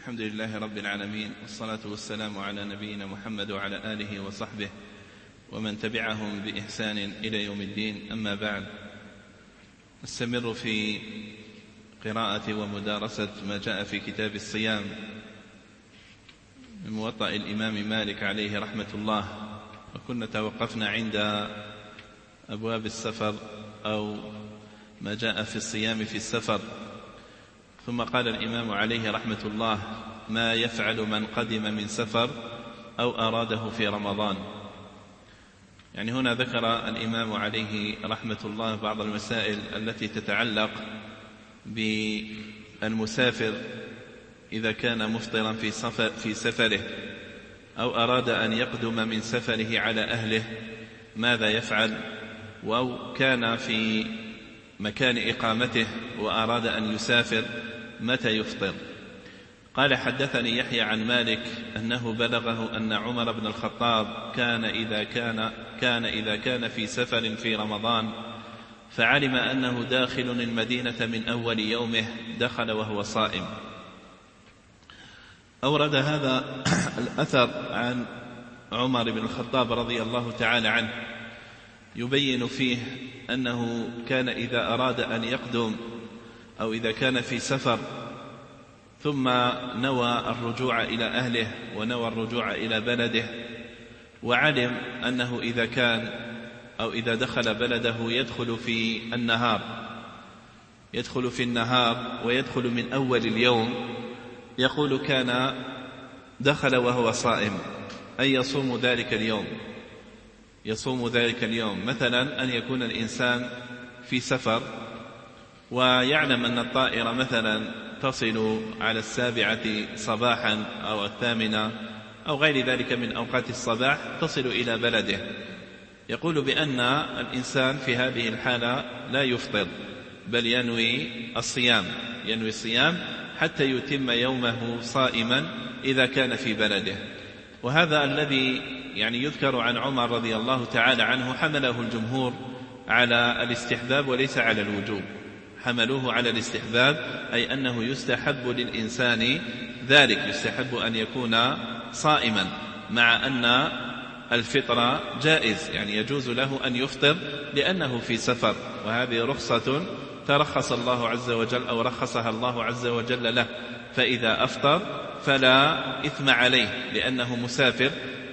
الحمد لله رب العالمين، والصلاة والسلام على نبينا محمد وعلى آله وصحبه ومن تبعهم بإحسان إلى يوم الدين. أما بعد، نستمر في قراءة ومدارسة ما جاء في كتاب الصيام من موطأ الإمام مالك عليه رحمة الله، وكنا توقفنا عند أبواب السفر أو ما جاء في الصيام في السفر. ثم قال الإمام عليه رحمة الله: ما يفعل من قدم من سفر أو أراده في رمضان. يعني هنا ذكر الإمام عليه رحمة الله بعض المسائل التي تتعلق بالمسافر إذا كان مفطرا في سفره أو أراد أن يقدم من سفره على أهله ماذا يفعل، أو كان في مكان إقامته وأراد أن يسافر متى يفطر. قال: حدثني يحيى عن مالك أنه بلغه أن عمر بن الخطاب كان إذا كان في سفر في رمضان فعلم أنه داخل المدينة من أول يومه دخل وهو صائم. أورد هذا الأثر عن عمر بن الخطاب رضي الله تعالى عنه يبين فيه أنه كان إذا أراد أن يقدم أو إذا كان في سفر ثم نوى الرجوع إلى أهله ونوى الرجوع إلى بلده، وعلم أنه إذا كان أو إذا دخل بلده يدخل في النهار ويدخل من أول اليوم، يقول كان دخل وهو صائم، أي يصوم ذلك اليوم. مثلا أن يكون الإنسان في سفر ويعلم أن الطائرة مثلا تصل على 7 صباحا أو 8 أو غير ذلك من أوقات الصباح، تصل إلى بلده، يقول بأن الإنسان في هذه الحالة لا يفطر بل ينوي الصيام حتى يتم يومه صائما إذا كان في بلده. وهذا الذي يذكر عن عمر رضي الله تعالى عنه حمله الجمهور على الاستحباب وليس على الوجوب، حملوه على الاستحباب، أي أنه يستحب للإنسان ذلك، يستحب أن يكون صائما، مع أن الفطر جائز، يجوز له أن يفطر لأنه في سفر، وهذه رخصة ترخص الله عز وجل أو رخصها الله عز وجل له، فإذا أفطر فلا إثم عليه لأنه مسافر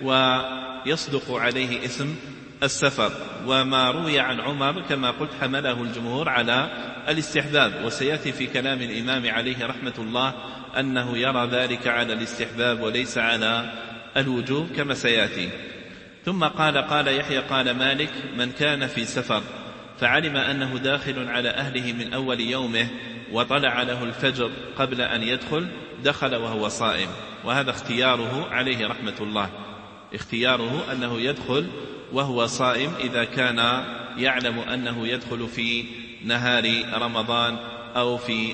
ويصدق عليه اسم السفر. وما روي عن عمر كما قلت حمله الجمهور على الاستحباب، وسيأتي في كلام الإمام عليه رحمة الله أنه يرى ذلك على الاستحباب وليس على الوجوب كما سيأتي. ثم قال يحيى قال مالك: من كان في سفر فعلم أنه داخل على أهله من أول يومه وطلع له الفجر قبل أن يدخل دخل وهو صائم. وهذا اختياره عليه رحمة الله، اختياره أنه يدخل وهو صائم إذا كان يعلم أنه يدخل في نهار رمضان أو في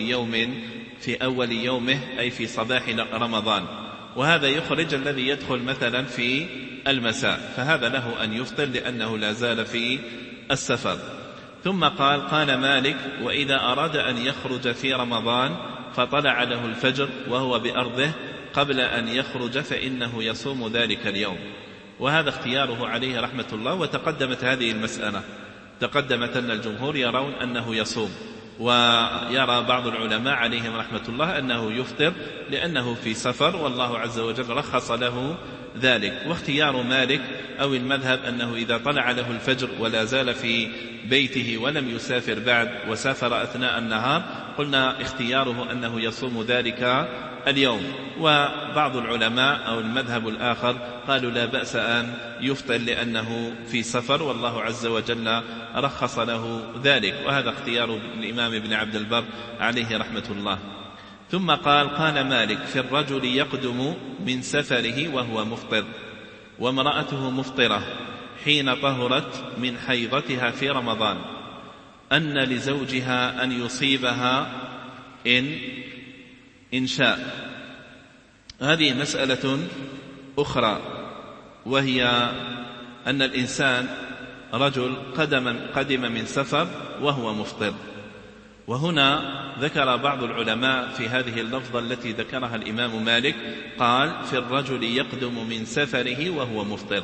أول يومه أي في صباح رمضان. وهذا يخرج الذي يدخل مثلا في المساء، فهذا له أن يفطر لأنه لا زال في السفر. ثم قال مالك: وإذا أراد أن يخرج في رمضان فطلع له الفجر وهو بأرضه قبل أن يخرج فإنه يصوم ذلك اليوم. وهذا اختياره عليه رحمة الله. وتقدمت هذه المسألة، تقدمت أن الجمهور يرون أنه يصوم، ويرى بعض العلماء عليهم رحمة الله أنه يفطر لأنه في سفر، والله عز وجل رخص له ذلك. واختيار مالك أو المذهب أنه إذا طلع له الفجر ولا زال في بيته ولم يسافر بعد وسافر أثناء النهار، قلنا اختياره أنه يصوم ذلك اليوم. وبعض العلماء أو المذهب الآخر قالوا لا بأس أن يفطر لأنه في سفر، والله عز وجل رخص له ذلك. وهذا اختيار الإمام ابن عبد البر عليه رحمة الله. ثم قال مالك: في الرجل يقدم من سفره وهو مفطر وامرأته مفطرة حين طهرت من حيضتها في رمضان أن لزوجها أن يصيبها إن شاء. هذه مسألة أخرى، وهي أن الإنسان رجل قدم من سفر وهو مفطر، وهنا ذكر بعض العلماء في هذه اللفظة التي ذكرها الإمام مالك، قال في الرجل يقدم من سفره وهو مفطر.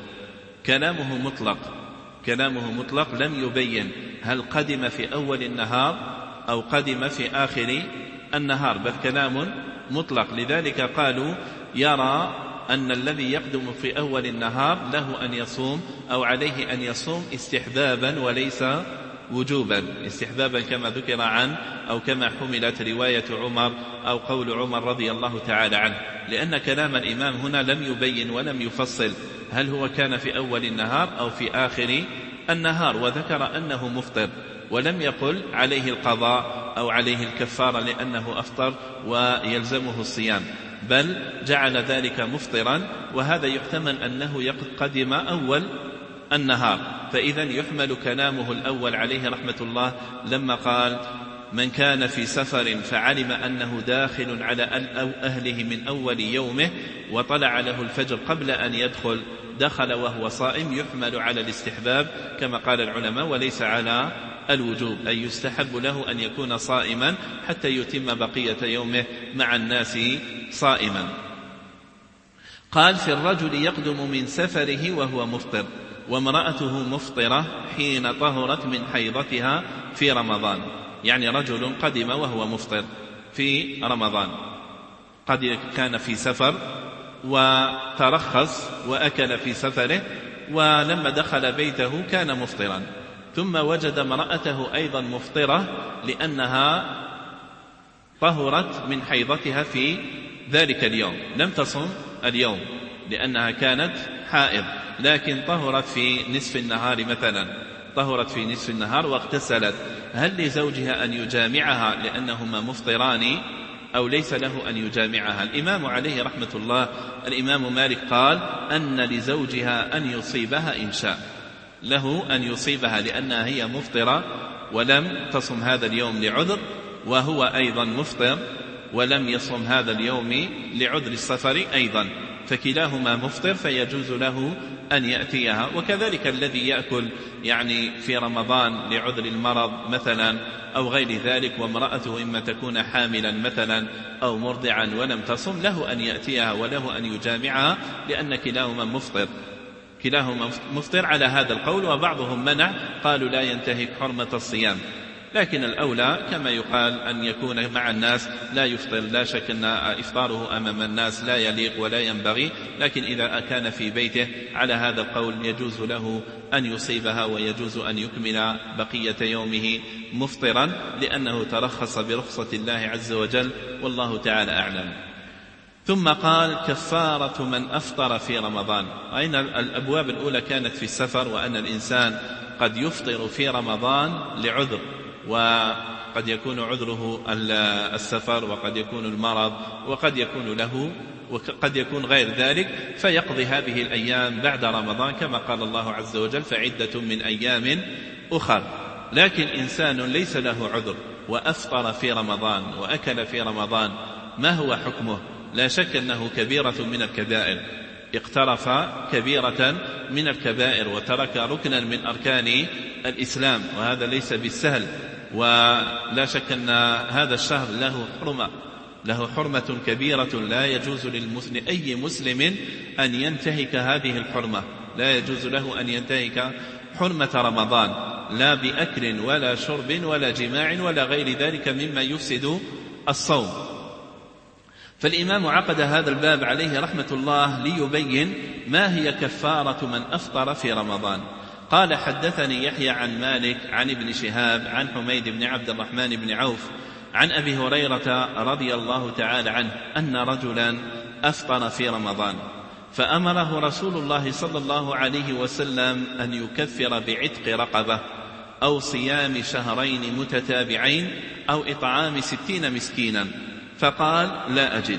كلامه مطلق لم يبين هل قدم في أول النهار أو قدم في آخر النهار، بل كلام مطلق. لذلك قالوا يرى أن الذي يقدم في أول النهار له أن يصوم أو عليه أن يصوم استحبابا وليس وجوبا، استحبابا كما ذكر عنه أو كما حملت رواية عمر أو قول عمر رضي الله تعالى عنه، لأن كلام الإمام هنا لم يبين ولم يفصل هل هو كان في أول النهار أو في آخر النهار، وذكر أنه مفطر ولم يقل عليه القضاء أو عليه الكفارة لأنه أفطر ويلزمه الصيام، بل جعل ذلك مفطرا، وهذا يحتمل أنه قدم أول النهار. فإذا يحمل كلامه الأول عليه رحمة الله لما قال من كان في سفر فعلم أنه داخل على أهله من أول يومه وطلع له الفجر قبل أن يدخل دخل وهو صائم، يحمل على الاستحباب كما قال العلماء وليس على الوجوب، أي يستحب له أن يكون صائما حتى يتم بقية يومه مع الناس صائما. قال في الرجل يقدم من سفره وهو مفطر وامرأته مفطرة حين طهرت من حيضتها في رمضان، يعني رجل قدم وهو مفطر في رمضان، قد كان في سفر وترخص وأكل في سفره، ولما دخل بيته كان مفطرا، ثم وجد امرأته أيضا مفطرة لأنها طهرت من حيضتها في ذلك اليوم، لم تصم اليوم لأنها كانت حائض، لكن طهرت في نصف النهار مثلا، طهرت في نصف النهار واغتسلت، هل لزوجها أن يجامعها لأنهما مفطران أو ليس له أن يجامعها؟ الإمام عليه رحمة الله الإمام مالك قال أن لزوجها أن يصيبها إن شاء، له أن يصيبها لأنها هي مفطرة ولم تصم هذا اليوم لعذر، وهو أيضا مفطر ولم يصم هذا اليوم لعذر السفر أيضا، فكلاهما مفطر فيجوز له أن يأتيها. وكذلك الذي يأكل يعني في رمضان لعذر المرض مثلا أو غير ذلك، وامرأته إما تكون حاملا مثلا أو مرضعا ولم تصم، له أن يأتيها وله أن يجامعها لأن كلاهما مفطر على هذا القول، وبعضهم منع قالوا لا ينتهك حرمة الصيام، لكن الأولى كما يقال أن يكون مع الناس لا يفطر، لا شك أن إفطاره أمام الناس لا يليق ولا ينبغي، لكن إذا كان في بيته على هذا القول يجوز له أن يصيبها ويجوز أن يكمل بقية يومه مفطرا لأنه ترخص برخصة الله عز وجل، والله تعالى أعلم. ثم قال كفارة من أفطر في رمضان. أين الأبواب الأولى كانت في السفر، وأن الإنسان قد يفطر في رمضان لعذر، وقد يكون عذره السفر وقد يكون المرض وقد يكون له وقد يكون غير ذلك، فيقضي هذه الأيام بعد رمضان كما قال الله عز وجل فعدة من أيام أخر. لكن إنسان ليس له عذر وأفطر في رمضان وأكل في رمضان، ما هو حكمه؟ لا شك أنه كبيرة من الكبائر، اقترف كبيرة من الكبائر وترك ركنا من أركان الإسلام، وهذا ليس بالسهل، ولا شك أن هذا الشهر له حرمة كبيرة، لا يجوز أي مسلم أن ينتهك هذه الحرمة، لا يجوز له أن ينتهك حرمة رمضان لا بأكل ولا شرب ولا جماع ولا غير ذلك مما يفسد الصوم. فالإمام عقد هذا الباب عليه رحمة الله ليبين ما هي كفارة من أفطر في رمضان. قال حدثني يحيى عن مالك عن ابن شهاب عن حميد بن عبد الرحمن بن عوف عن أبي هريرة رضي الله تعالى عنه أن رجلا أفطر في رمضان فأمره رسول الله صلى الله عليه وسلم أن يكفر بعتق رقبة أو صيام شهرين متتابعين أو إطعام 60 مسكينا، فقال لا أجد.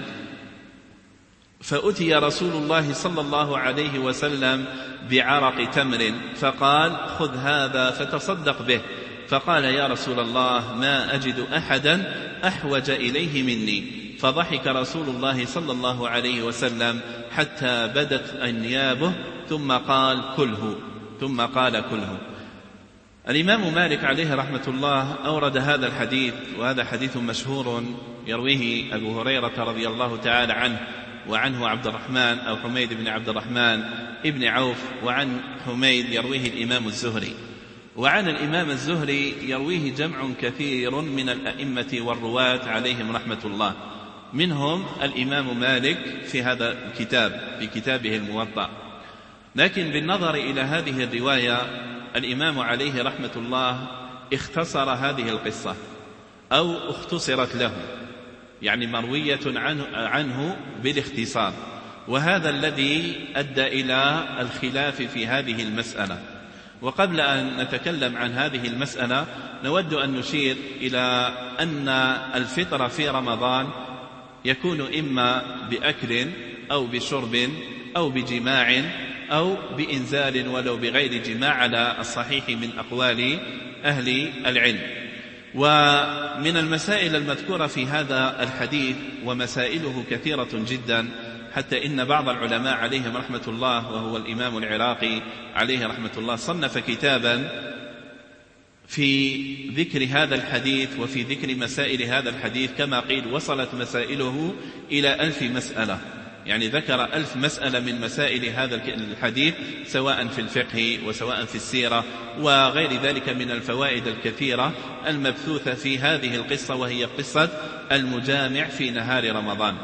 فأتي رسول الله صلى الله عليه وسلم بعرق تمر فقال خذ هذا فتصدق به، فقال يا رسول الله ما أجد أحدا أحوج إليه مني، فضحك رسول الله صلى الله عليه وسلم حتى بدت أنيابه ثم قال كله. الإمام مالك عليه رحمة الله أورد هذا الحديث، وهذا حديث مشهور يرويه أبو هريرة رضي الله تعالى عنه، وعنه عبد الرحمن أو حميد بن عبد الرحمن ابن عوف، وعن حميد يرويه الإمام الزهري، وعن الإمام الزهري يرويه جمع كثير من الأئمة والرواة عليهم رحمة الله، منهم الإمام مالك في هذا الكتاب في كتابه الموطأ. لكن بالنظر إلى هذه الرواية الإمام عليه رحمة الله اختصر هذه القصة أو اختصرت له، يعني مروية عنه بالاختصار، وهذا الذي أدى إلى الخلاف في هذه المسألة. وقبل أن نتكلم عن هذه المسألة نود أن نشير إلى أن الفطر في رمضان يكون إما بأكل أو بشرب أو بجماع أو بإنزال ولو بغير جماع على الصحيح من أقوال أهل العلم. ومن المسائل المذكورة في هذا الحديث، ومسائله كثيرة جدا، حتى إن بعض العلماء عليهم رحمة الله وهو الإمام العراقي عليه رحمة الله صنف كتابا في ذكر هذا الحديث وفي ذكر مسائل هذا الحديث، كما قيل وصلت مسائله إلى 1000 مسألة، يعني ذكر 1000 مسألة من مسائل هذا الحديث، سواء في الفقه وسواء في السيرة وغير ذلك من الفوائد الكثيرة المبثوثة في هذه القصة، وهي قصة المجامع في نهار رمضان.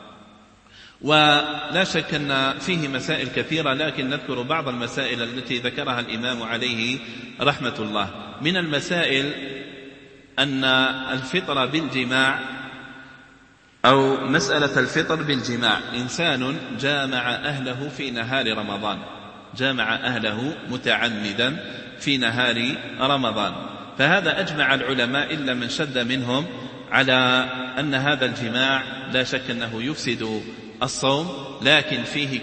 ولا شك أن فيه مسائل كثيرة، لكن نذكر بعض المسائل التي ذكرها الإمام عليه رحمة الله. من المسائل أن الفطر بالجماع أو مسألة الفطر بالجماع، إنسان جامع أهله في نهار رمضان، جامع أهله متعمدا في نهار رمضان، فهذا أجمع العلماء إلا من شد منهم على أن هذا الجماع لا شك أنه يفسد الصوم، لكن فيه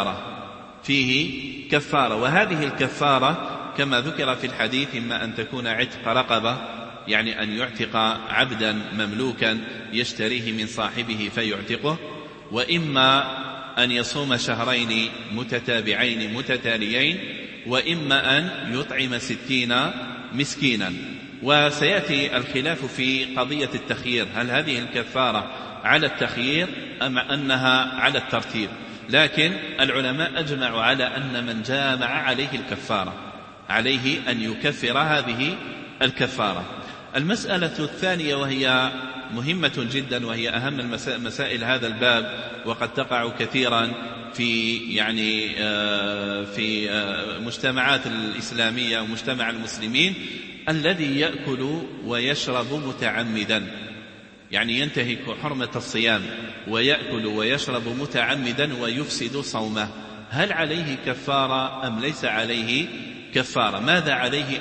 كفارة، وهذه الكفارة كما ذكر في الحديث إما أن تكون عتق رقبة، يعني أن يعتق عبدا مملوكا يشتريه من صاحبه فيعتقه، وإما أن يصوم شهرين متتابعين متتاليين، وإما أن يطعم 60 مسكينا. وسيأتي الخلاف في قضية التخيير، هل هذه الكفارة على التخيير أم أنها على الترتيب؟ لكن العلماء أجمعوا على أن من جامع عليه الكفارة، عليه أن يكفر هذه الكفارة. المسألة الثانية وهي مهمة جدا، وهي أهم مسائل هذا الباب، وقد تقع كثيرا في مجتمعات الإسلامية ومجتمع المسلمين، الذي يأكل ويشرب متعمدا، يعني ينتهك حرمة الصيام ويأكل ويشرب متعمدا ويفسد صومه، هل عليه كفارة أم ليس عليه كفارة؟ ماذا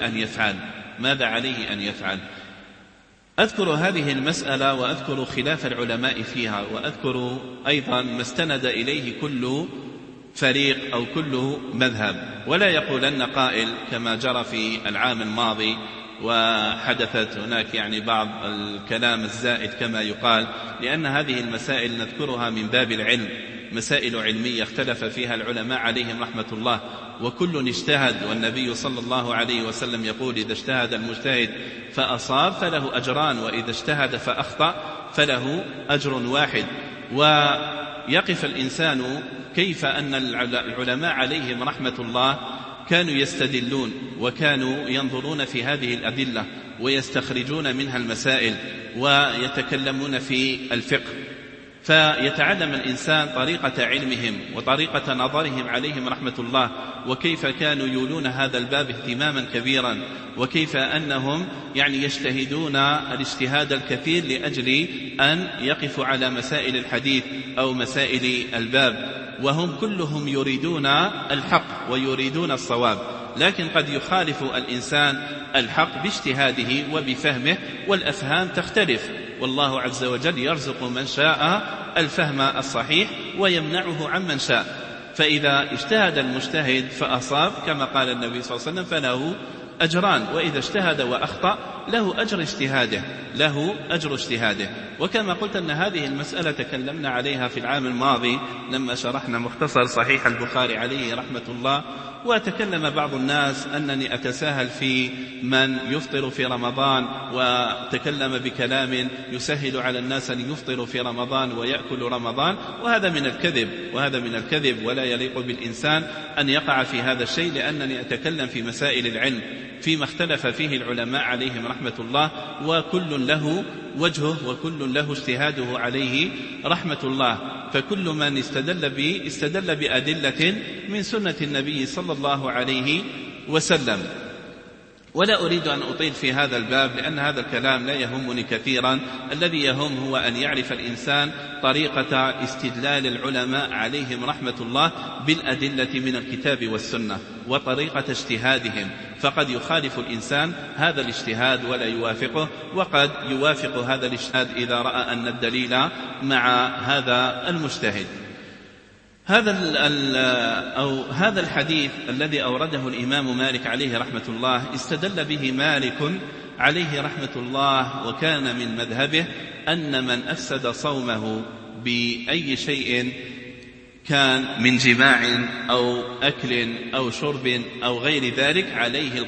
عليه أن يفعل؟ أذكر هذه المسألة وأذكر خلاف العلماء فيها، وأذكر أيضا ما استند إليه كل فريق أو كل مذهب، ولا يقولن قائل كما جرى في العام الماضي وحدثت هناك يعني بعض الكلام الزائد كما يقال، لأن هذه المسائل نذكرها من باب العلم، مسائل علمية اختلف فيها العلماء عليهم رحمة الله، وكل اجتهد، والنبي صلى الله عليه وسلم يقول إذا اجتهد المجتهد فأصاب فله أجران، وإذا اجتهد فأخطأ فله أجر واحد. ويقف الإنسان كيف أن العلماء عليهم رحمة الله كانوا يستدلون وكانوا ينظرون في هذه الأدلة ويستخرجون منها المسائل ويتكلمون في الفقه، فيتعلم الإنسان طريقة علمهم وطريقة نظرهم عليهم رحمة الله، وكيف كانوا يولون هذا الباب اهتماما كبيرا، وكيف أنهم يعني يجتهدون الاجتهاد الكثير لأجل أن يقفوا على مسائل الحديث أو مسائل الباب، وهم كلهم يريدون الحق ويريدون الصواب، لكن قد يخالف الإنسان الحق باجتهاده وبفهمه، والأفهام تختلف، والله عز وجل يرزق من شاء الفهم الصحيح ويمنعه عمن شاء. فإذا اجتهد المجتهد فأصاب كما قال النبي صلى الله عليه وسلم فله أجران، وإذا اجتهد وأخطأ له أجر اجتهاده. وكما قلت أن هذه المسألة تكلمنا عليها في العام الماضي لما شرحنا مختصر صحيح البخاري عليه رحمة الله، وتكلم بعض الناس أنني أتساهل في من يفطر في رمضان، وتكلم بكلام يسهل على الناس أن يفطروا في رمضان ويأكل رمضان، وهذا من الكذب ولا يليق بالإنسان أن يقع في هذا الشيء، لأنني أتكلم في مسائل العلم فيما اختلف فيه العلماء عليهم رحمة الله، وكل له وجهه وكل له اجتهاده عليه رحمة الله. فكل من استدل بأدلة من سنة النبي صلى الله عليه وسلم. ولا أريد أن أطيل في هذا الباب لأن هذا الكلام لا يهمني كثيرا. الذي يهم هو أن يعرف الإنسان طريقة استدلال العلماء عليهم رحمة الله بالأدلة من الكتاب والسنة وطريقة اجتهادهم، فقد يخالف الإنسان هذا الاجتهاد ولا يوافقه، وقد يوافق هذا الاجتهاد إذا رأى أن الدليل مع هذا المجتهد. هذا الحديث الذي أورده الإمام مالك عليه رحمة الله استدل به مالك عليه رحمة الله، وكان من مذهبه أن من أفسد صومه بأي شيء كان من جماع أو أكل أو شرب أو غير ذلك عليه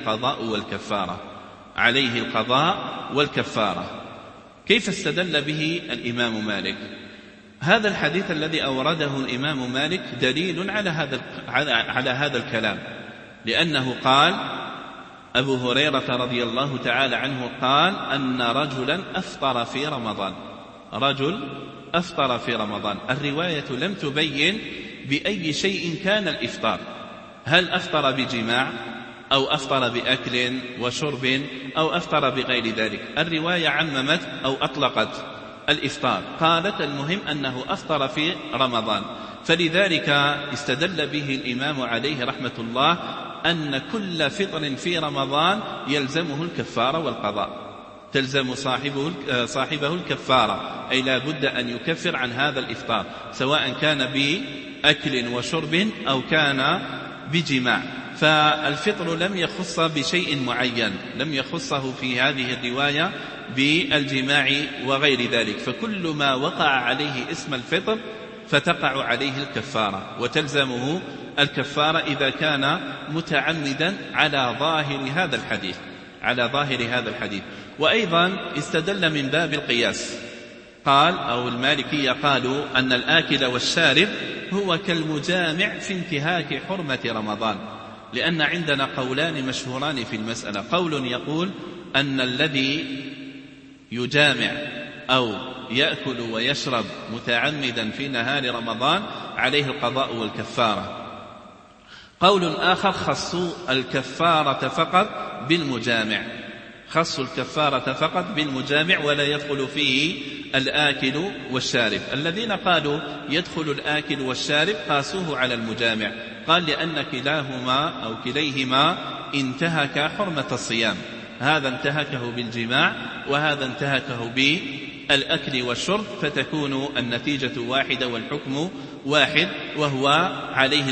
القضاء والكفارة. كيف استدل به الإمام مالك؟ هذا الحديث الذي أورده الإمام مالك دليل على هذا الكلام، لأنه قال أبو هريرة رضي الله تعالى عنه قال أن رجلا أفطر في رمضان. الرواية لم تبين بأي شيء كان الإفطار، هل أفطر بجماع أو أفطر بأكل وشرب أو أفطر بغير ذلك. الرواية عممت أو أطلقت الإفطار، قالت المهم أنه أفطر في رمضان. فلذلك استدل به الإمام عليه رحمة الله أن كل فطر في رمضان يلزمه الكفارة والقضاء، تلزم صاحبه الكفارة، أي لا بد أن يكفر عن هذا الإفطار سواء كان بأكل وشرب أو كان بجماع. فالفطر لم يخص بشيء معين، لم يخصه في هذه الرواية بالجماع وغير ذلك، فكل ما وقع عليه اسم الفطر فتقع عليه الكفارة وتلزمه الكفارة إذا كان متعمدا على ظاهر هذا الحديث. وأيضا استدل من باب القياس، قال أو المالكية قالوا أن الآكل والشارب هو كالمجامع في انتهاك حرمة رمضان، لأن عندنا قولان مشهوران في المسألة. قول يقول أن الذي يجامع أو يأكل ويشرب متعمدا في نهار رمضان عليه القضاء والكفارة. قول آخر خصوا الكفارة فقط بالمجامع ولا يدخل فيه الآكل والشارب. الذين قالوا يدخل الآكل والشارب قاسوه على المجامع، قال لأن كلاهما أو كليهما انتهك حرمة الصيام، هذا انتهكه بالجماع وهذا انتهكه بالأكل والشرب، فتكون النتيجة واحدة والحكم واحد، وهو عليه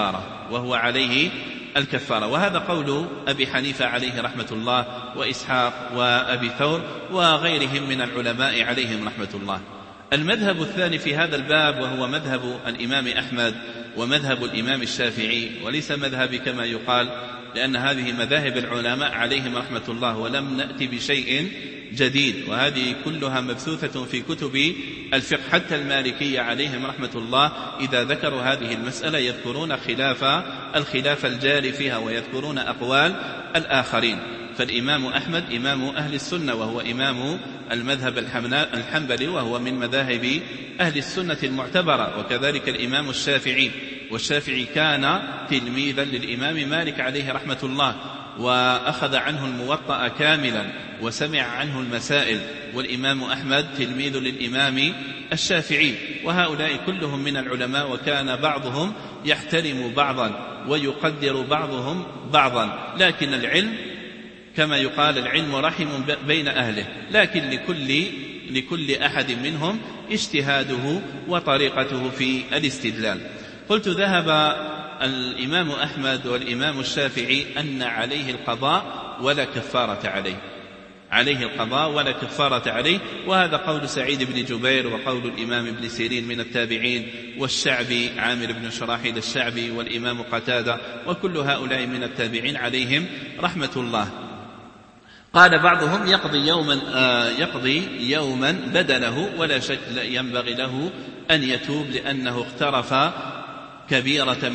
الكفارة. وهذا قول أبي حنيفة عليه رحمة الله وإسحاق وأبي ثور وغيرهم من العلماء عليهم رحمة الله. المذهب الثاني في هذا الباب وهو مذهب الإمام أحمد ومذهب الإمام الشافعي، وليس مذهبي كما يقال، لأن هذه مذاهب العلماء عليهم رحمة الله ولم نأتي بشيء جديد، وهذه كلها مبثوثة في كتب الفقه. حتى المالكية عليهم رحمة الله إذا ذكروا هذه المسألة يذكرون الخلاف الجاري فيها ويذكرون أقوال الآخرين. فالإمام أحمد إمام أهل السنة وهو إمام المذهب الحنبلي وهو من مذاهب أهل السنة المعتبرة، وكذلك الإمام الشافعي، والشافعي كان تلميذا للإمام مالك عليه رحمة الله وأخذ عنه الموطأ كاملا وسمع عنه المسائل، والإمام أحمد تلميذ للإمام الشافعي، وهؤلاء كلهم من العلماء، وكان بعضهم يحترم بعضا ويقدر بعضهم بعضا، لكن العلم كما يقال العلم رحم بين أهله، لكن لكل أحد منهم اجتهاده وطريقته في الاستدلال. قلت ذهب الإمام أحمد والإمام الشافعي أن عليه القضاء ولا كفارة عليه، عليه القضاء ولا كفارة عليه. وهذا قول سعيد بن جبير وقول الإمام ابن سيرين من التابعين، والشعبي عامر بن شراحيل الشعبي، والإمام قتادة، وكل هؤلاء من التابعين عليهم رحمة الله. قال بعضهم يقضي يوما بدله، ولا شك ينبغي له أن يتوب لأنه اقترف كبيرة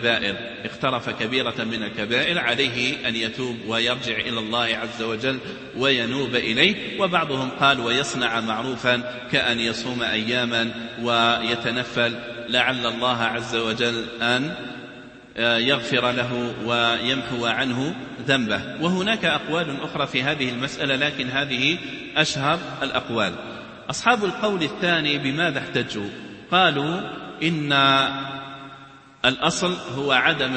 من الكبائر، عليه أن يتوب ويرجع إلى الله عز وجل وينوب إليه. وبعضهم قال ويصنع معروفا كأن يصوم أياما ويتنفل لعل الله عز وجل أن يغفر له ويمحو عنه ذنبه. وهناك أقوال أخرى في هذه المسألة، لكن هذه أشهر الأقوال. أصحاب القول الثاني بماذا احتجوا؟ قالوا إن الأصل هو عدم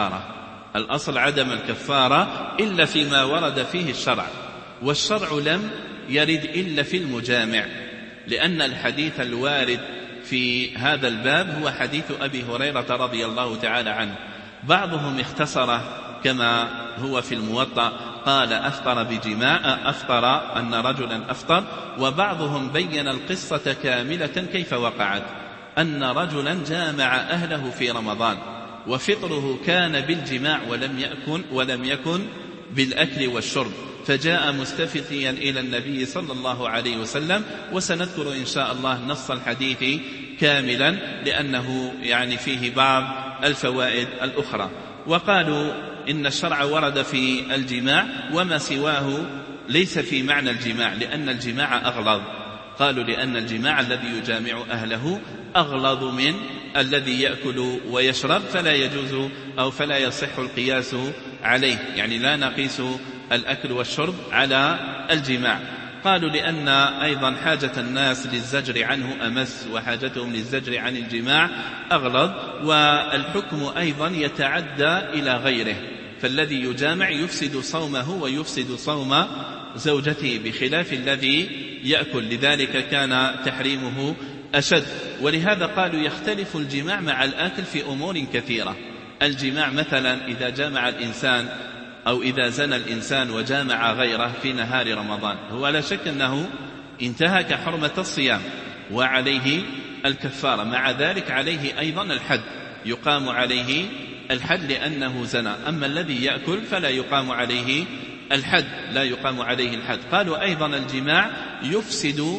الكفارة إلا فيما ورد فيه الشرع، والشرع لم يرد إلا في المجامع، لأن الحديث الوارد في هذا الباب هو حديث أبي هريرة رضي الله تعالى عنه. بعضهم اختصره كما هو في الموطأ، قال أفطر أن رجلا أفطر، وبعضهم بين القصة كاملة كيف وقعت، أن رجلا جامع أهله في رمضان وفطره كان بالجماع ولم يكن بالأكل والشرب، فجاء مستفتيا إلى النبي صلى الله عليه وسلم. وسنذكر إن شاء الله نص الحديث كاملا لأنه يعني فيه بعض الفوائد الأخرى. وقالوا إن الشرع ورد في الجماع وما سواه ليس في معنى الجماع، لأن الجماع أغلظ. قالوا لأن الجماع الذي يجامع أهله أغلظ من الذي يأكل ويشرب، فلا يجوز أو فلا يصح القياس عليه، يعني لا نقيس الأكل والشرب على الجماع. قالوا لأن أيضا حاجة الناس للزجر عنه أمس، وحاجتهم للزجر عن الجماع أغلظ، والحكم أيضا يتعدى إلى غيره، فالذي يجامع يفسد صومه ويفسد صوم زوجته بخلاف الذي يأكل، لذلك كان تحريمه أشد. ولهذا قالوا يختلف الجماع مع الآكل في أمور كثيرة. الجماع مثلا إذا جامع الإنسان أو إذا زنى الإنسان وجامع غيره في نهار رمضان، هو لا شك أنه انتهك حرمة الصيام وعليه الكفارة، مع ذلك عليه أيضا الحد، يقام عليه الحد لأنه زنى. أما الذي يأكل فلا يقام عليه الحد، لا يقام عليه الحد. قالوا أيضا الجماع يفسد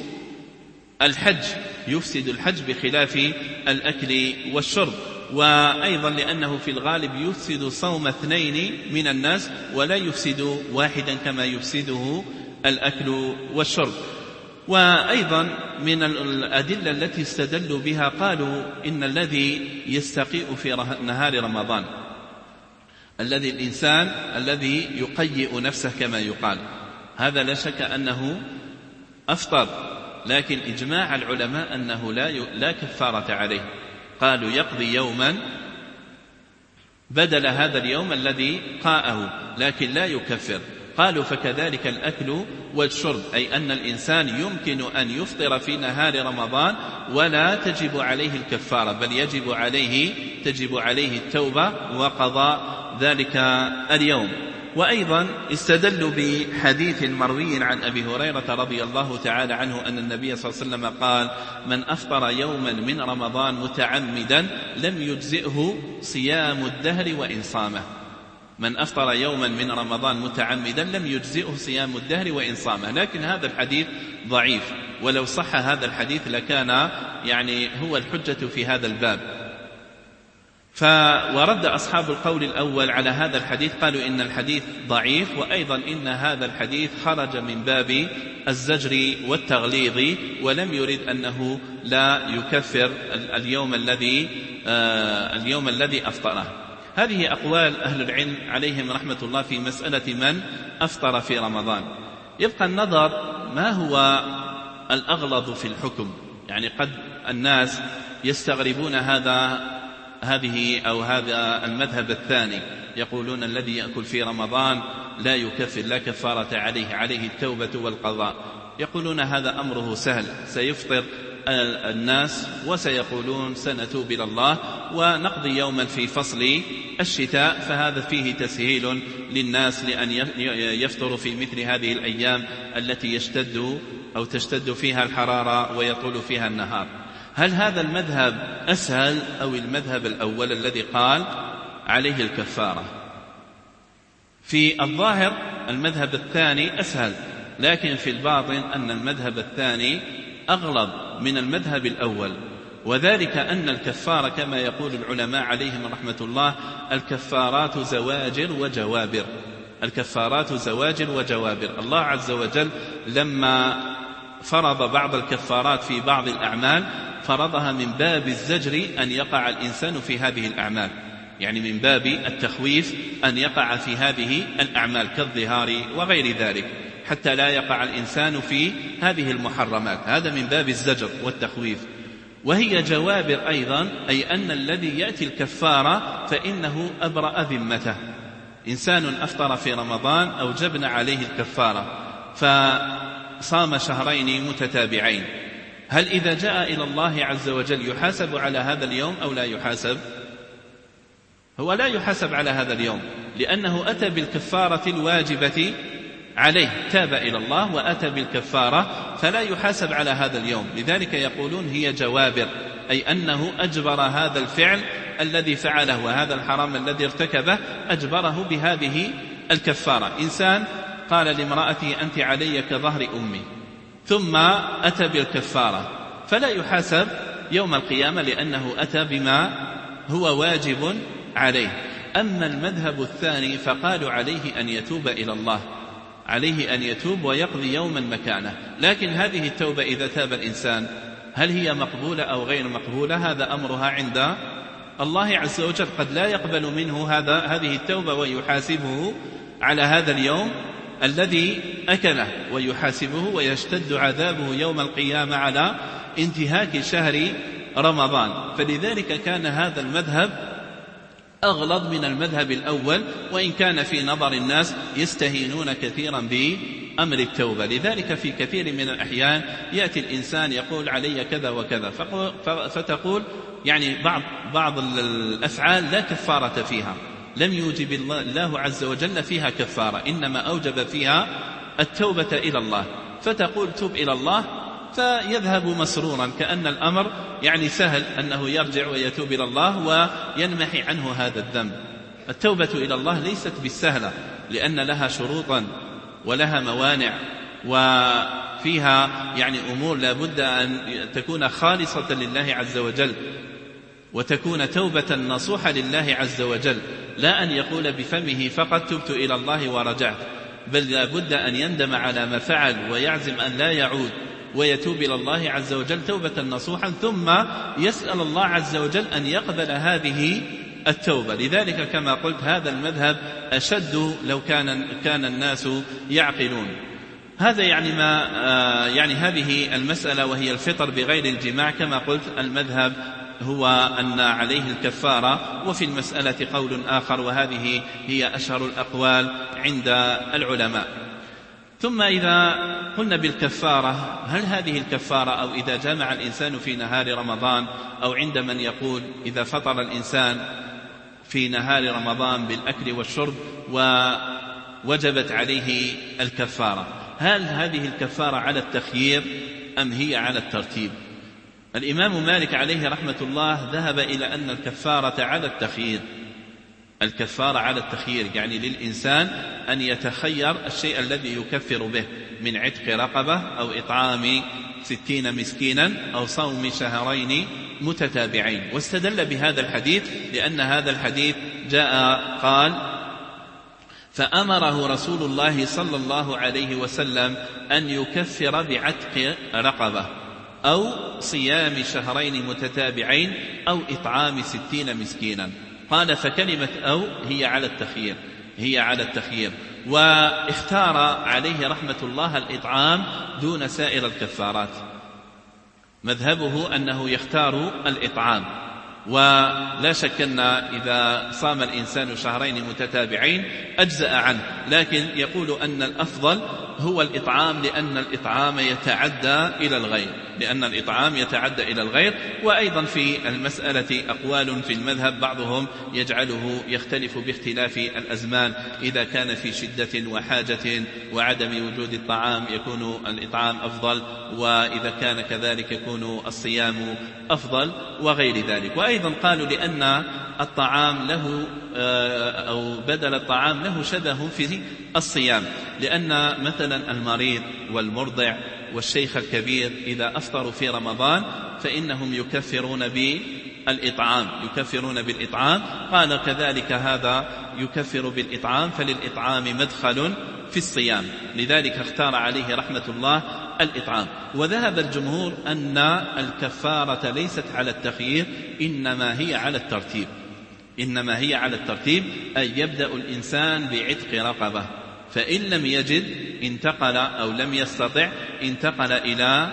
الحج بخلاف الأكل والشرب، وأيضا لأنه في الغالب يفسد صوم 2 من الناس ولا يفسد واحدا كما يفسده الأكل والشرب. وأيضا من الأدلة التي استدلوا بها قالوا إن الذي يستقيء في نهار رمضان، الإنسان الذي يقيئ نفسه كما يقال، هذا لا شك أنه أفطر، لكن إجماع العلماء أنه لا كفارة عليه. قالوا يقضي يوما بدل هذا اليوم الذي قاءه، لكن لا يكفر. قالوا فكذلك الأكل والشرب، أي أن الإنسان يمكن أن يفطر في نهار رمضان ولا تجب عليه الكفارة، بل تجب عليه التوبة وقضاء ذلك اليوم. وأيضا استدلوا بحديث مروي عن أبي هريرة رضي الله تعالى عنه أن النبي صلى الله عليه وسلم قال من أفطر يوما من رمضان متعمدا لم يجزئه صيام الدهر وإن صامه. من أفطر يوما من رمضان متعمدا لم يجزئه صيام الدهر وإن صامه. لكن هذا الحديث ضعيف، ولو صح هذا الحديث لكان يعني هو الحجة في هذا الباب. ورد أصحاب القول الأول على هذا الحديث، قالوا إن الحديث ضعيف، وأيضا إن هذا الحديث خرج من باب الزجر والتغليظ، ولم يرد أنه لا يكفر اليوم الذي أفطره. هذه أقوال أهل العلم عليهم رحمة الله في مسألة من أفطر في رمضان. يبقى النظر ما هو الأغلظ في الحكم، يعني قد الناس يستغربون هذا المذهب الثاني، يقولون الذي يأكل في رمضان لا يكفر، لا كفارة عليه التوبة والقضاء. يقولون هذا أمره سهل، سيفطر الناس وسيقولون سنتوب إلى الله ونقضي يوما في فصل الشتاء، فهذا فيه تسهيل للناس لأن يفطروا في مثل هذه الأيام التي تشتد فيها الحرارة ويطول فيها النهار. هل هذا المذهب أسهل أو المذهب الأول الذي قال عليه الكفارة؟ في الظاهر المذهب الثاني أسهل، لكن في الباطن أن المذهب الثاني أغلب من المذهب الأول، وذلك أن الكفارة كما يقول العلماء عليهم رحمة الله الكفارات زواجر وجوابر. الكفارات زواجر وجوابر. الله عز وجل لما فرض بعض الكفارات في بعض الأعمال فرضها من باب الزجر أن يقع الإنسان في هذه الأعمال، يعني من باب التخويف أن يقع في هذه الأعمال كالظهار وغير ذلك، حتى لا يقع الإنسان في هذه المحرمات. هذا من باب الزجر والتخويف. وهي جوابر أيضا، أي أن الذي يأتي الكفارة فإنه أبرأ ذمته. إنسان أفطر في رمضان أوجبنا عليه الكفارة فصام شهرين متتابعين، هل إذا جاء إلى الله عز وجل يحاسب على هذا اليوم أو لا يحاسب؟ هو لا يحاسب على هذا اليوم، لأنه أتى بالكفارة الواجبة عليه، تاب إلى الله وأتى بالكفارة، فلا يحاسب على هذا اليوم. لذلك يقولون هي جوابر، أي أنه أجبر هذا الفعل الذي فعله وهذا الحرام الذي ارتكبه أجبره بهذه الكفارة. إنسان قال لامرأتي أنت علي كظهر أمي، ثم أتى بالكفارة، فلا يحاسب يوم القيامة لأنه أتى بما هو واجب عليه. أما المذهب الثاني فقالوا عليه أن يتوب إلى الله، عليه أن يتوب ويقضي يوما مكانه. لكن هذه التوبة إذا تاب الإنسان هل هي مقبولة أو غير مقبولة؟ هذا أمرها عند الله عز وجل. قد لا يقبل منه هذه التوبة ويحاسبه على هذا اليوم الذي أكله، ويحاسبه ويشتد عذابه يوم القيامة على انتهاك شهر رمضان. فلذلك كان هذا المذهب أغلظ من المذهب الأول، وإن كان في نظر الناس يستهينون كثيرا بأمر التوبة. لذلك في كثير من الأحيان يأتي الإنسان يقول علي كذا وكذا، فتقول يعني بعض الأفعال لا كفارة فيها، لم يوجب الله عز وجل فيها كفارة، إنما أوجب فيها التوبة إلى الله، فتقول توب إلى الله فيذهب مسرورا كأن الأمر يعني سهل أنه يرجع ويتوب إلى الله وينمحي عنه هذا الذنب. التوبة إلى الله ليست بالسهلة، لأن لها شروطا ولها موانع وفيها يعني أمور لا بد أن تكون خالصة لله عز وجل، وتكون توبة نصوحة لله عز وجل، لا أن يقول بفمه فقط تبت إلى الله ورجعت، بل لا بد أن يندم على ما فعل ويعزم أن لا يعود ويتوب إلى الله عز وجل توبة نصوحا، ثم يسأل الله عز وجل أن يقبل هذه التوبة. لذلك كما قلت هذا المذهب أشد لو كان الناس يعقلون. هذا يعني يعني هذه المسألة وهي الفطر بغير الجماع. كما قلت المذهب هو أن عليه الكفارة، وفي المسألة قول آخر، وهذه هي أشهر الأقوال عند العلماء. ثم إذا قلنا بالكفارة، هل هذه الكفارة أو إذا جامع الإنسان في نهار رمضان، أو عند من يقول إذا فطر الإنسان في نهار رمضان بالأكل والشرب ووجبت عليه الكفارة، هل هذه الكفارة على التخيير أم هي على الترتيب؟ الإمام مالك عليه رحمة الله ذهب إلى أن الكفارة على التخيير. الكفارة على التخيير يعني للإنسان أن يتخير الشيء الذي يكفر به من عتق رقبة أو إطعام 60 مسكينا أو صوم شهرين متتابعين. واستدل بهذا الحديث لأن هذا الحديث جاء قال فأمره رسول الله صلى الله عليه وسلم أن يكفر بعتق رقبة أو صيام شهرين متتابعين أو إطعام 60 مسكينا. قال فكلمة أو هي على التخيير، واختار عليه رحمة الله الإطعام دون سائر الكفارات. مذهبه أنه يختار الإطعام، ولا شك أن إذا صام الإنسان شهرين متتابعين أجزأ عنه، لكن يقول أن الأفضل هو الإطعام، لأن الإطعام يتعدى إلى الغير. وأيضا في المسألة أقوال في المذهب، بعضهم يجعله يختلف باختلاف الأزمان، إذا كان في شدة وحاجة وعدم وجود الطعام يكون الإطعام أفضل، وإذا كان كذلك يكون الصيام أفضل وغير ذلك. وأيضا قالوا لأن الطعام له أو بدل الطعام له شبه في الصيام، لأن مثلا المريض والمرضع والشيخ الكبير إذا أفطروا في رمضان فإنهم يكفرون بالإطعام. قال كذلك هذا يكفر بالإطعام، فللإطعام مدخل في الصيام، لذلك اختار عليه رحمة الله الإطعام. وذهب الجمهور أن الكفارة ليست على التخيير، إنما هي على الترتيب، أي يبدأ الإنسان بعتق رقبة، فإن لم يجد انتقل أو لم يستطع انتقل إلى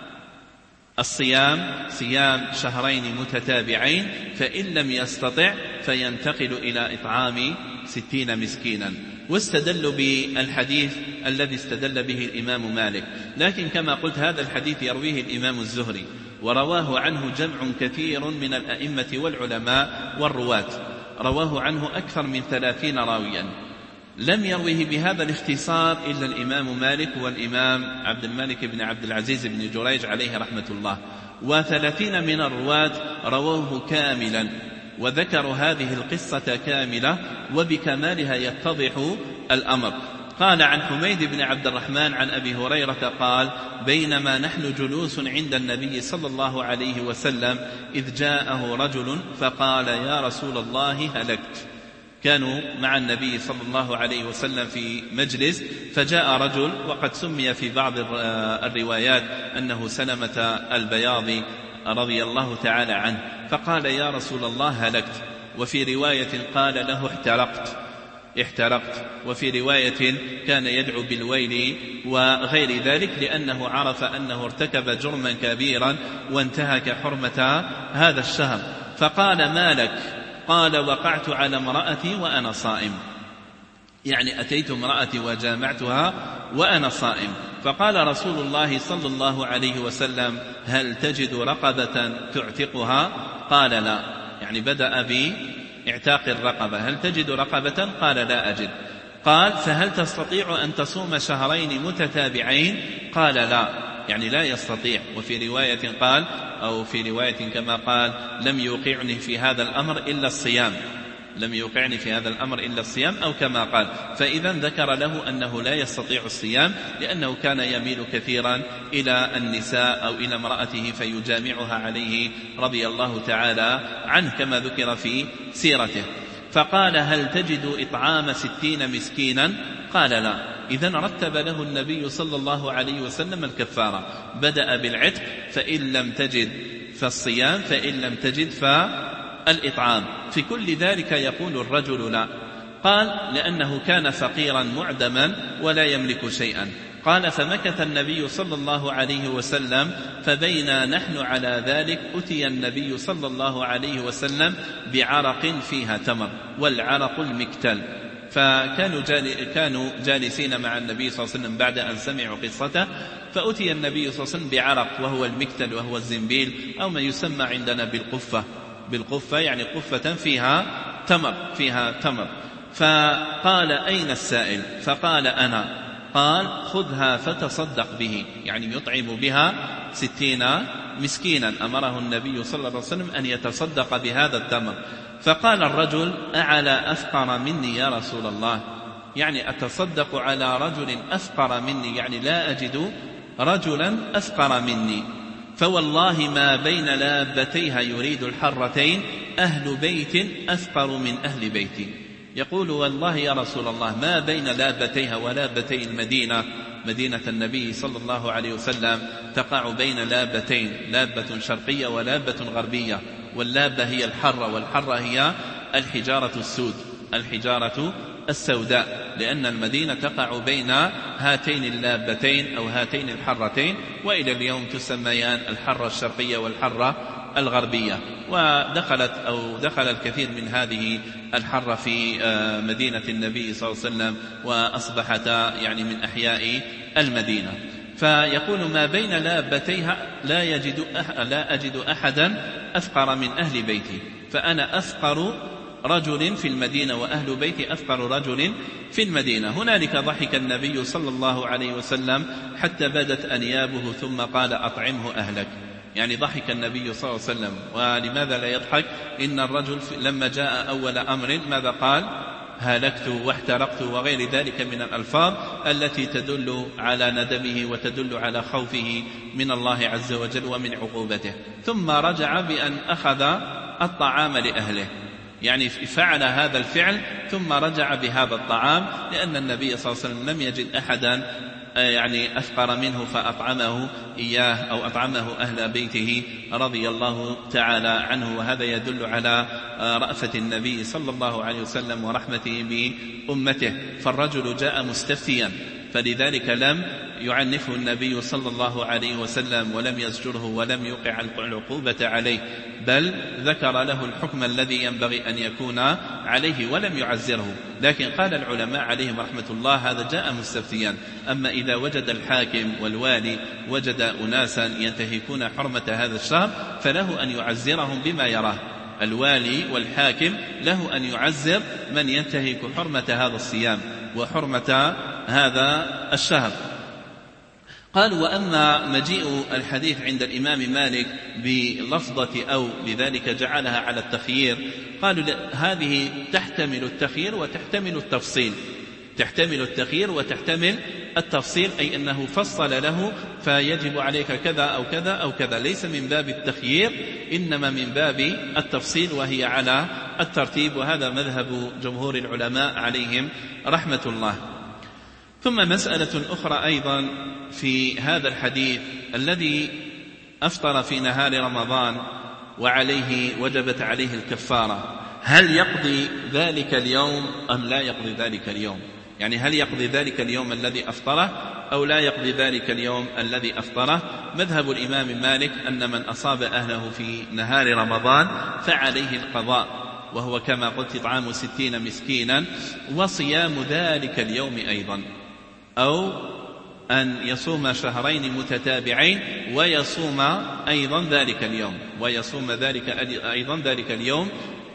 الصيام، صيام شهرين متتابعين، فإن لم يستطع فينتقل إلى إطعام 60 مسكينا. واستدلوا بالحديث الذي استدل به الإمام مالك، لكن كما قلت هذا الحديث يرويه الإمام الزهري، ورواه عنه جمع كثير من الأئمة والعلماء والرواة، رواه عنه أكثر من 30 راويا، لم يروه بهذا الاختصار إلا الإمام مالك والإمام عبد الملك بن عبد العزيز بن جريج عليه رحمة الله، و30 من الرواة رووه كاملا وذكروا هذه القصة كاملة، وبكمالها يتضح الأمر. قال عن حميد بن عبد الرحمن عن أبي هريرة قال: بينما نحن جلوس عند النبي صلى الله عليه وسلم إذ جاءه رجل فقال: يا رسول الله هلكت. كانوا مع النبي صلى الله عليه وسلم في مجلس، فجاء رجل، وقد سمي في بعض الروايات أنه سلمة البياضي رضي الله تعالى عنه، فقال: يا رسول الله هلكت. وفي رواية قال له: احترقت. وفي رواية كان يدعو بالويل وغير ذلك، لأنه عرف أنه ارتكب جرما كبيرا وانتهك حرمة هذا الشهر. فقال: ما لك؟ قال: وقعت على امرأتي وأنا صائم، يعني أتيت امرأتي وجامعتها وأنا صائم. فقال رسول الله صلى الله عليه وسلم: هل تجد رقبة تعتقها؟ قال: لا، يعني بدأ باعتاق الرقبة. هل تجد رقبة؟ قال: لا أجد. قال: فهل تستطيع أن تصوم شهرين متتابعين؟ قال: لا، يعني لا يستطيع. وفي رواية قال، أو في رواية كما قال: لم يوقعني في هذا الأمر إلا الصيام، أو كما قال. فإذا ذكر له أنه لا يستطيع الصيام، لأنه كان يميل كثيرا إلى النساء أو إلى امرأته فيجامعها عليه رضي الله تعالى عنه، كما ذكر في سيرته. فقال: هل تجد إطعام 60 مسكينا؟ قال: لا. إذن رتب له النبي صلى الله عليه وسلم الكفارة، بدأ بالعتق، فإن لم تجد فالصيام، فإن لم تجد فالإطعام. في كل ذلك يقول الرجل: لا. قال: لأنه كان فقيرا معدما ولا يملك شيئا. قال: فمكث النبي صلى الله عليه وسلم، فبينا نحن على ذلك أتي النبي صلى الله عليه وسلم بعرق فيها تمر، والعرق المكتل. كانوا جالسين مع النبي صلى الله عليه وسلم بعد أن سمعوا قصته، فأتي النبي صلى الله عليه وسلم بعرق، وهو المكتل وهو الزنبيل، أو ما يسمى عندنا بالقفة، يعني قفة فيها تمر. فقال: أين السائل؟ فقال: أنا. قال: خذها فتصدق به، يعني يطعم بها 60 مسكينا. أمره النبي صلى الله عليه وسلم أن يتصدق بهذا التمر. فقال الرجل: أعلى أفقر مني يا رسول الله؟ يعني أتصدق على رجل أفقر مني، يعني لا أجد رجلا أفقر مني. فوالله ما بين لابتيها، يريد الحرتين، أهل بيت أفقر من أهل بيتي. يقول: والله يا رسول الله ما بين لابتيها ولابتي المدينة، مدينة النبي صلى الله عليه وسلم تقع بين لابتين، لابة شرقية ولابة غربية، واللابة هي الحرة، والحرة هي الحجارة السوداء، لأن المدينة تقع بين هاتين اللابتين أو هاتين الحرتين، وإلى اليوم تسميان الحرة الشرقية والحرة الغربية، دخل الكثير من هذه الحرة في مدينة النبي صلى الله عليه وسلم، وأصبحتا يعني من أحياء المدينة. فيقول ما بين لابتيها لا أجد أحدا أفقر من أهل بيتي، فأنا أفقر رجل في المدينة وأهل بيتي أفقر رجل في المدينة. هنالك ضحك النبي صلى الله عليه وسلم حتى بدت أنيابه ثم قال أطعمه أهلك، يعني ضحك النبي صلى الله عليه وسلم. ولماذا لا يضحك؟ إن الرجل لما جاء أول أمر ماذا قال؟ هلكت واحترقت وغير ذلك من الألفاظ التي تدل على ندمه وتدل على خوفه من الله عز وجل ومن عقوبته. ثم رجع بأن أخذ الطعام لأهله، يعني فعل هذا الفعل ثم رجع بهذا الطعام، لأن النبي صلى الله عليه وسلم لم يجد أحدا يعني أفقر منه فأطعمه إياه أو أطعمه أهل بيته رضي الله تعالى عنه. وهذا يدل على رأفة النبي صلى الله عليه وسلم ورحمته بأمته. فالرجل جاء مستفتيا، فلذلك لم يعنفه النبي صلى الله عليه وسلم ولم يزجره ولم يوقع العقوبة عليه، بل ذكر له الحكم الذي ينبغي أن يكون عليه ولم يعزره. لكن قال العلماء عليهم رحمة الله هذا جاء مستفتيا. أما إذا وجد الحاكم والوالي وجد أناسا ينتهكون حرمة هذا الشهر فله أن يعزرهم بما يراه. الوالي والحاكم له أن يعزر من ينتهك حرمة هذا الصيام وحرمة هذا الشهر. قال وأما مجيء الحديث عند الإمام مالك بلفظة أو لذلك جعلها على التخيير، قالوا هذه تحتمل التخيير وتحتمل التفصيل، تحتمل التخيير وتحتمل التفصيل، أي أنه فصل له فيجب عليك كذا أو كذا أو كذا، ليس من باب التخيير إنما من باب التفصيل وهي على الترتيب. وهذا مذهب جمهور العلماء عليهم رحمة الله. ثم مسألة أخرى أيضا في هذا الحديث: الذي أفطر في نهار رمضان وعليه وجبت عليه الكفارة، هل يقضي ذلك اليوم أم لا يقضي ذلك اليوم؟ يعني هل يقضي ذلك اليوم الذي أفطره أو لا يقضي ذلك اليوم الذي أفطره؟ مذهب الإمام مالك أن من أصاب أهله في نهار رمضان فعليه القضاء، وهو كما قلت إطعام 60 مسكينا وصيام ذلك اليوم أيضا، أو أن يصوم شهرين متتابعين ويصوم أيضا ذلك اليوم، ويصوم أيضا ذلك اليوم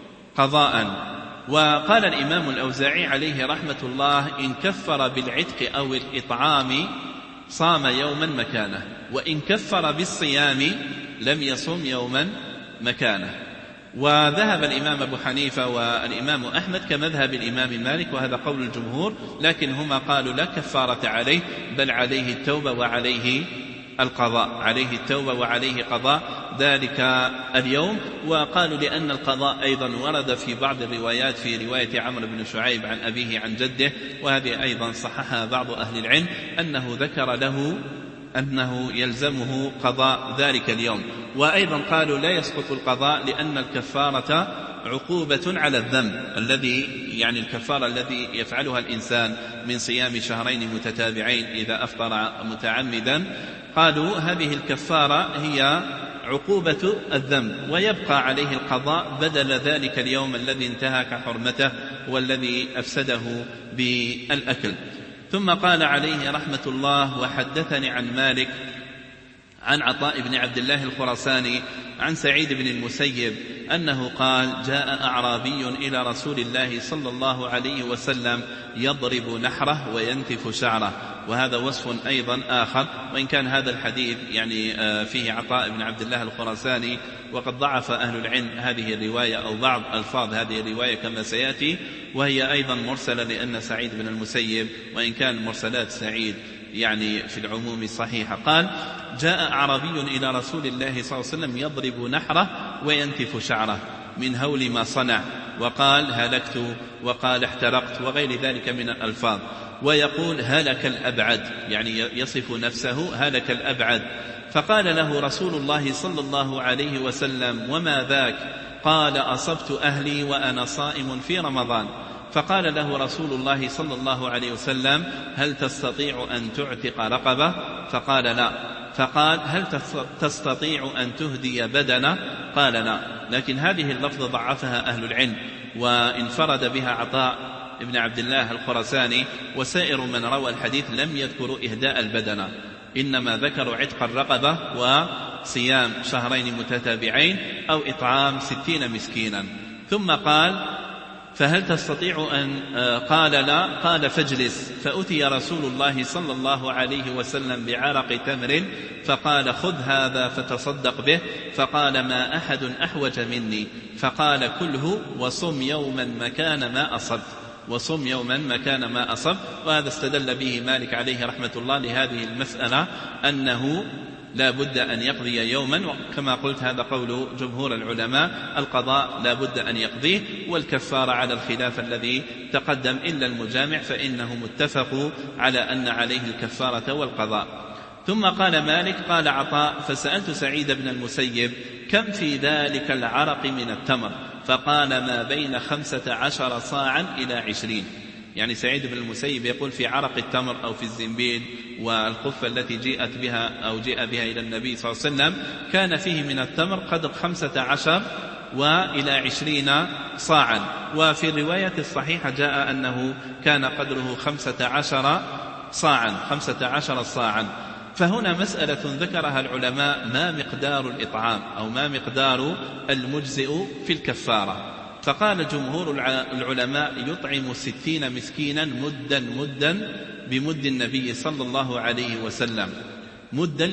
قضاء. وقال الإمام الأوزاعي عليه رحمة الله: إن كفر بالعتق أو الإطعام صام يوما مكانه، وإن كفر بالصيام لم يصم يوما مكانه. وذهب الإمام أبو حنيفة والإمام أحمد كمذهب الإمام مالك، وهذا قول الجمهور، لكن هما قالوا لا كفارة عليه بل عليه التوبة وعليه القضاء، عليه التوبة وعليه قضاء ذلك اليوم. وقالوا لأن القضاء أيضا ورد في بعض الروايات، في رواية عمرو بن شعيب عن أبيه عن جده، وهذه أيضا صححها بعض أهل العلم، أنه ذكر له أنه يلزمه قضاء ذلك اليوم. وأيضا قالوا لا يسقط القضاء لأن الكفارة عقوبة على الذنب الذي يعني الكفارة الذي يفعلها الإنسان من صيام شهرين متتابعين إذا أفطر متعمدا. قالوا هذه الكفارة هي عقوبة الذنب، ويبقى عليه القضاء بدل ذلك اليوم الذي انتهك حرمته والذي أفسده بالأكل. ثم قال عليه رحمة الله: وحدثني عن مالك عن عطاء بن عبد الله الخراساني عن سعيد بن المسيب أنه قال: جاء أعرابي إلى رسول الله صلى الله عليه وسلم يضرب نحره وينتف شعره. وهذا وصف أيضا آخر، وإن كان هذا الحديث يعني فيه عطاء بن عبد الله الخراساني، وقد ضعف أهل العلم هذه الرواية أو بعض ألفاظ هذه الرواية كما سيأتي، وهي أيضا مرسلة، لأن سعيد بن المسيب وإن كان مرسلات سعيد يعني في العموم صحيحة. قال: جاء أعرابي إلى رسول الله صلى الله عليه وسلم يضرب نحره وينتف شعره من هول ما صنع، وقال: هلكت، وقال: احترقت، وغير ذلك من الألفاظ، ويقول: هلك الأبعد، يعني يصف نفسه هلك الأبعد. فقال له رسول الله صلى الله عليه وسلم: وما ذاك؟ قال: أصبت أهلي وأنا صائم في رمضان، فقال له رسول الله صلى الله عليه وسلم: هل تستطيع أن تعتق رقبة؟ فقال: لا. فقال: هل تستطيع أن تهدي بدنة؟ قال: لا. لكن هذه اللفظة ضعفها أهل العلم، وانفرد بها عطاء ابن عبد الله الخرساني، وسائر من روى الحديث لم يذكروا إهداء البدنة، إنما ذكروا عتق الرقبة وصيام شهرين متتابعين أو إطعام 60 مسكينا. ثم قال: فهل تستطيع أن قال: لا. قال: فاجلس. فأتي رسول الله صلى الله عليه وسلم بعرق تمر، فقال: خذ هذا فتصدق به. فقال: ما أحد أحوج مني. فقال: كله وصم يوما مكان ما أصبت، وصم يوما مكان ما أصب. وهذا استدل به مالك عليه رحمة الله لهذه المسألة أنه لا بد أن يقضي يوما، وكما قلت هذا قول جمهور العلماء، القضاء لا بد أن يقضيه، والكفارة على الخلاف الذي تقدم إلا المجامع فإنه متفق على أن عليه الكفارة والقضاء. ثم قال مالك: قال عطاء: فسألت سعيد بن المسيب: كم في ذلك العرق من التمر؟ فقال: ما بين 15 صاعا إلى 20. يعني سعيد بن المسيب يقول في عرق التمر أو في الزنبيل والقفة التي جيء بها إلى النبي صلى الله عليه وسلم كان فيه من التمر قدر 15 وإلى 20 صاعا. وفي الرواية الصحيحة جاء أنه كان قدره 15 صاعا. فهنا مسألة ذكرها العلماء: ما مقدار الإطعام أو ما مقدار المجزئ في الكفارة؟ فقال جمهور العلماء: يطعم 60 مسكينا مدا بمد النبي صلى الله عليه وسلم، مدا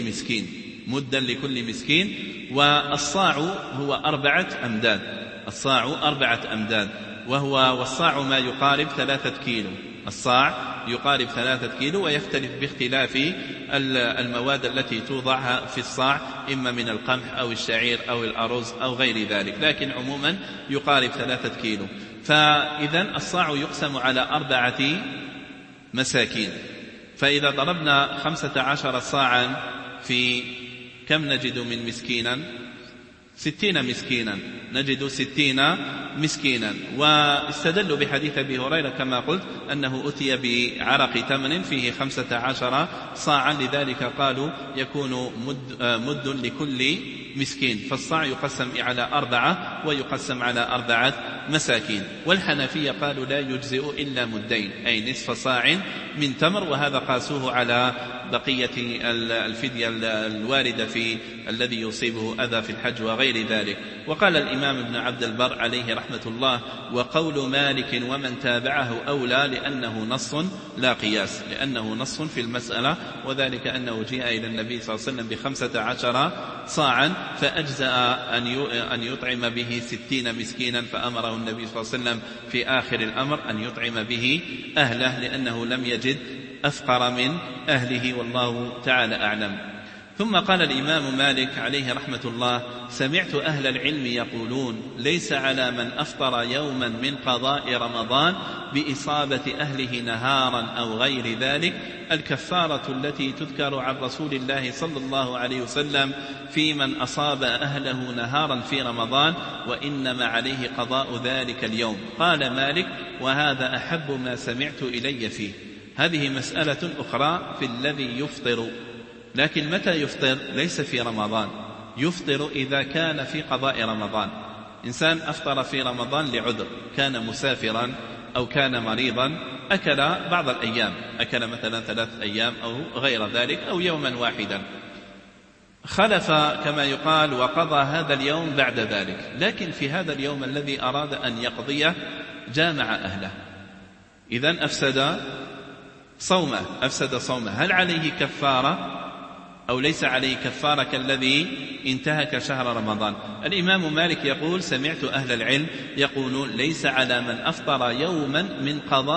لكل مسكين. والصاع هو 4 أمداد، الصاع 4 أمداد، والصاع ما يقارب 3 كيلو، الصاع يقارب 3 كيلو، ويختلف باختلاف المواد التي توضعها في الصاع، إما من القمح أو الشعير أو الأرز أو غير ذلك، لكن عموما يقارب 3 كيلو. فإذا الصاع يقسم على 4 مساكين، فإذا ضربنا 15 صاعا في كم نجد من مسكينا؟ 60 مسكينا، نجد 60 مسكينا. واستدلوا بحديث أبي هريرة كما قلت أنه أتي بعرق تمر فيه 15 صاعا، لذلك قالوا يكون مد لكل مسكين، فالصاع يقسم على 4 ويقسم على 4 مساكين. والحنفية قالوا لا يجزئ إلا مدين، أي نصف صاع من تمر، وهذا قاسوه على بقية الفدية الواردة في الذي يصيبه أذى في الحج وغير ذلك. وقال الإمام ابن عبد البر عليه رحمة الله: وقول مالك ومن تابعه أولى، لأنه نص لا قياس، لأنه نص في المسألة، وذلك أنه جاء إلى النبي صلى الله عليه وسلم ب15 صاعا، فأجزأ أن يطعم به 60 مسكينا، فأمره النبي صلى الله عليه وسلم في آخر الأمر أن يطعم به أهله، لأنه لم يجد أفقر من أهله، والله تعالى أعلم. ثم قال الإمام مالك عليه رحمة الله: سمعت أهل العلم يقولون: ليس على من أفطر يوما من قضاء رمضان بإصابة أهله نهارا أو غير ذلك الكفارة التي تذكر عن رسول الله صلى الله عليه وسلم في من أصاب أهله نهارا في رمضان، وإنما عليه قضاء ذلك اليوم. قال مالك: وهذا أحب ما سمعت إلي فيه. هذه مسألة أخرى في الذي يفطر، لكن متى يفطر؟ ليس في رمضان، يفطر إذا كان في قضاء رمضان. إنسان أفطر في رمضان لعذر، كان مسافرا أو كان مريضا، أكل بعض الأيام، أكل مثلا 3 أيام أو غير ذلك، أو يوما واحدا، خلف كما يقال وقضى هذا اليوم بعد ذلك، لكن في هذا اليوم الذي أراد أن يقضيه جامع أهله، إذن أفسد صومه. هل عليه كفارة أو ليس عليه كفارة كالذي انتهك شهر رمضان؟ الإمام مالك يقول: سمعت أهل العلم يقولون: ليس على من أفطر يوما من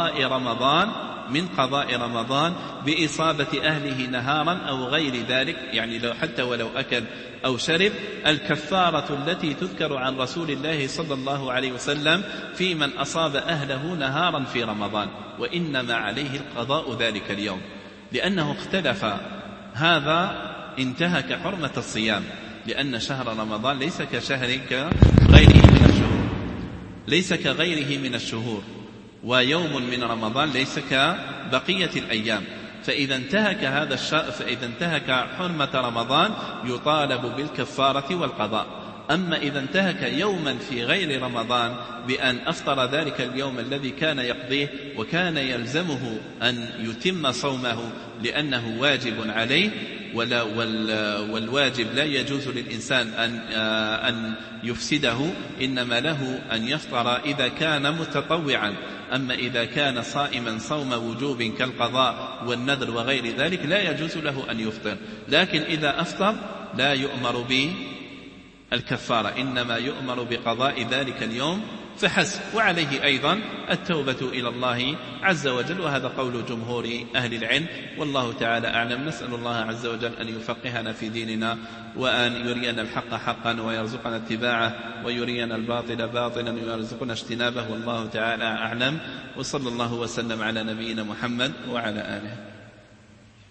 قضاء رمضان بإصابة أهله نهارا أو غير ذلك، يعني حتى ولو أكل أو شرب، الكفارة التي تذكر عن رسول الله صلى الله عليه وسلم في من أصاب أهله نهارا في رمضان، وإنما عليه القضاء ذلك اليوم، لأنه اختلف، هذا انتهك حرمة الصيام، لأن شهر رمضان ليس كغيره من الشهور، ويوم من رمضان ليس كبقية الأيام. فإذا انتهك حرمة رمضان يطالب بالكفارة والقضاء. أما إذا انتهك يوما في غير رمضان بأن أفطر ذلك اليوم الذي كان يقضيه وكان يلزمه أن يتم صومه لأنه واجب عليه، والواجب لا يجوز للإنسان أن يفسده، إنما له أن يفطر إذا كان متطوعا. أما إذا كان صائما صوم وجوب كالقضاء والنذر وغير ذلك لا يجوز له أن يفطر. لكن إذا أفطر لا يؤمر بالكفارة، إنما يؤمر بقضاء ذلك اليوم فحسب. وعليه أيضا التوبة إلى الله عز وجل، وهذا قول جمهور أهل العلم، والله تعالى أعلم. نسأل الله عز وجل أن يفقهنا في ديننا، وأن يرينا الحق حقا ويرزقنا اتباعه، ويرينا الباطل باطلا ويرزقنا اجتنابه، والله تعالى أعلم. وصلى الله وسلم على نبينا محمد وعلى آله.